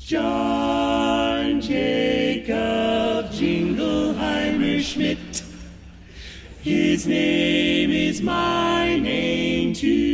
John Jacob Jingleheimer Schmidt. His name is my name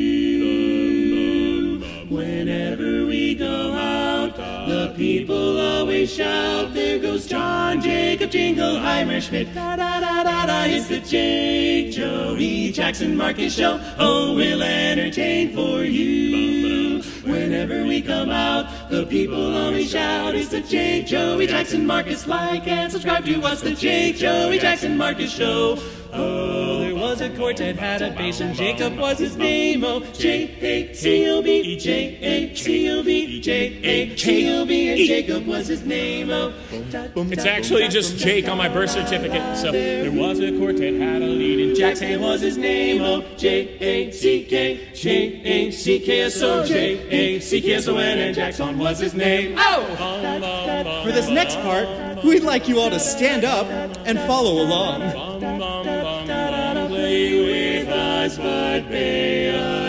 too. Whenever we go out, the people always shout, there goes John Jacob Jingleheimer Schmidt. Da da da da da, it's the Jake Joey Jackson Marcus Show. Oh, we'll entertain for you. Whenever we come out, the people always shout, it's the Jake Joey Jackson Marcus. Like and subscribe to us, the Jake Joey Jackson Marcus Show. Oh, there was a quartet, had a bass, and Jacob was his name. Oh, J-A-C-O-B, J-A-C-O-B, J-A-C-O-B, and Jacob was his name. Oh, it's actually just Jake on my birth certificate. So there was a quartet, had a lead, and Jackson was his name. Oh, J-A-C-K, J-A-C-K-S-O, J-A-C-K-S-O-N, and Jackson was his name. Oh! For this next part, we'd like you all to stand up and follow along. Play with us, but pay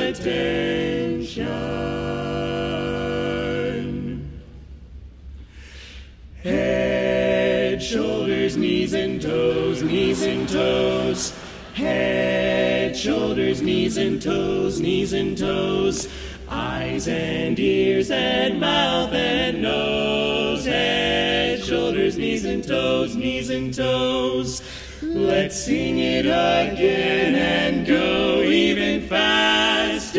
attention. Head, shoulders, knees and toes, knees and toes. Head, shoulders, knees and toes, knees and toes. Eyes and ears and mouth and nose. Head, shoulders, knees and toes, knees and toes. Let's sing it again and go even faster.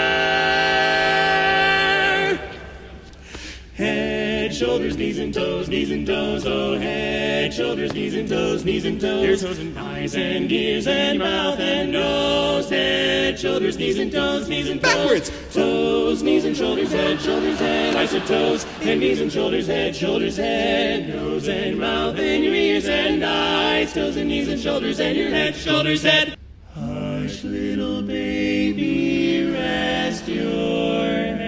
Head, shoulders, knees and toes, knees and toes. Oh, head, shoulders, knees and toes, knees and toes. Ears, toes, and eyes and ears and mouth and nose. Head, shoulders, knees and toes, knees and toes. Backwards. Toes, knees and shoulders, head, eyes and toes, and knees and shoulders, head, nose and mouth and your ears and eyes, toes and knees and shoulders and your head, head. Hush, little baby, rest your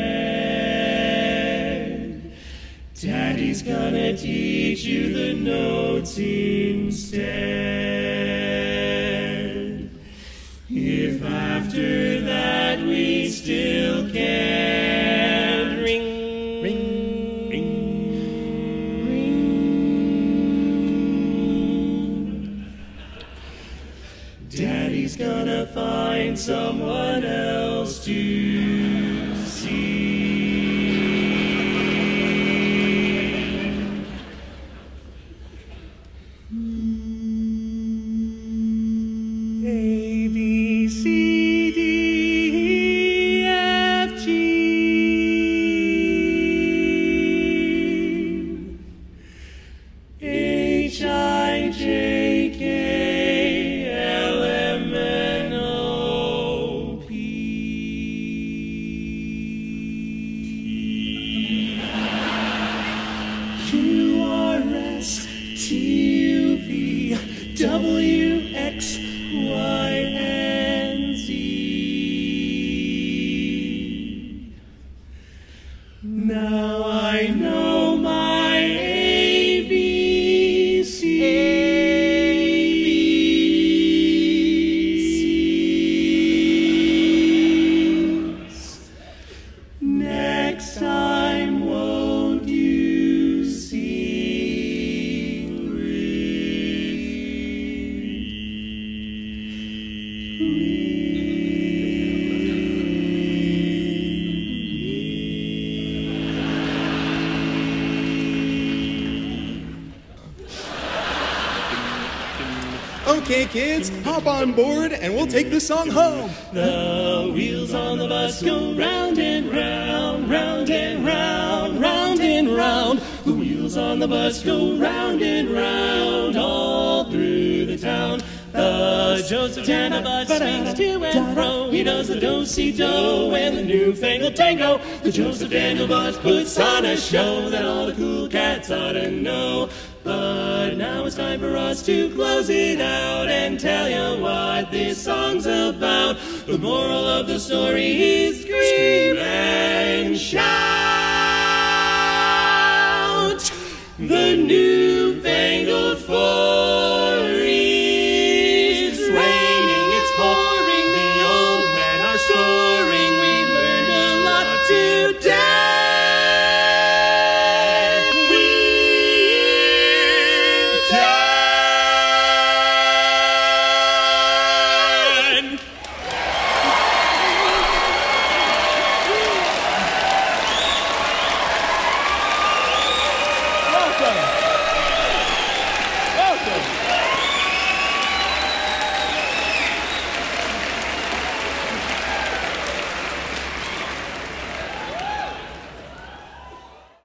head. Daddy's gonna teach you the notes instead. If after that we still can't ring, ring, ring, ring, Daddy's gonna find someone else to see. A, B, C, D, E, F, G, H, I, J, K, L, M, N, O, P, Q, R, S, T, U, V, W, X, Y, and Z. Now I know my ABCs. Next time, won't you sing with Okay, kids, hop on board and we'll take this song home. The wheels on the bus go round and round, round and round, round and round. The wheels on the bus go round and round all through the town. The Joseph Daniel bus swings to and fro. He does the do-si-do and the newfangled tango. The Joseph Daniel bus puts on a show that all the cool cats ought to know. But now it's time for us to close it out and tell you what this song's about. The moral of the story is scream and shout. The new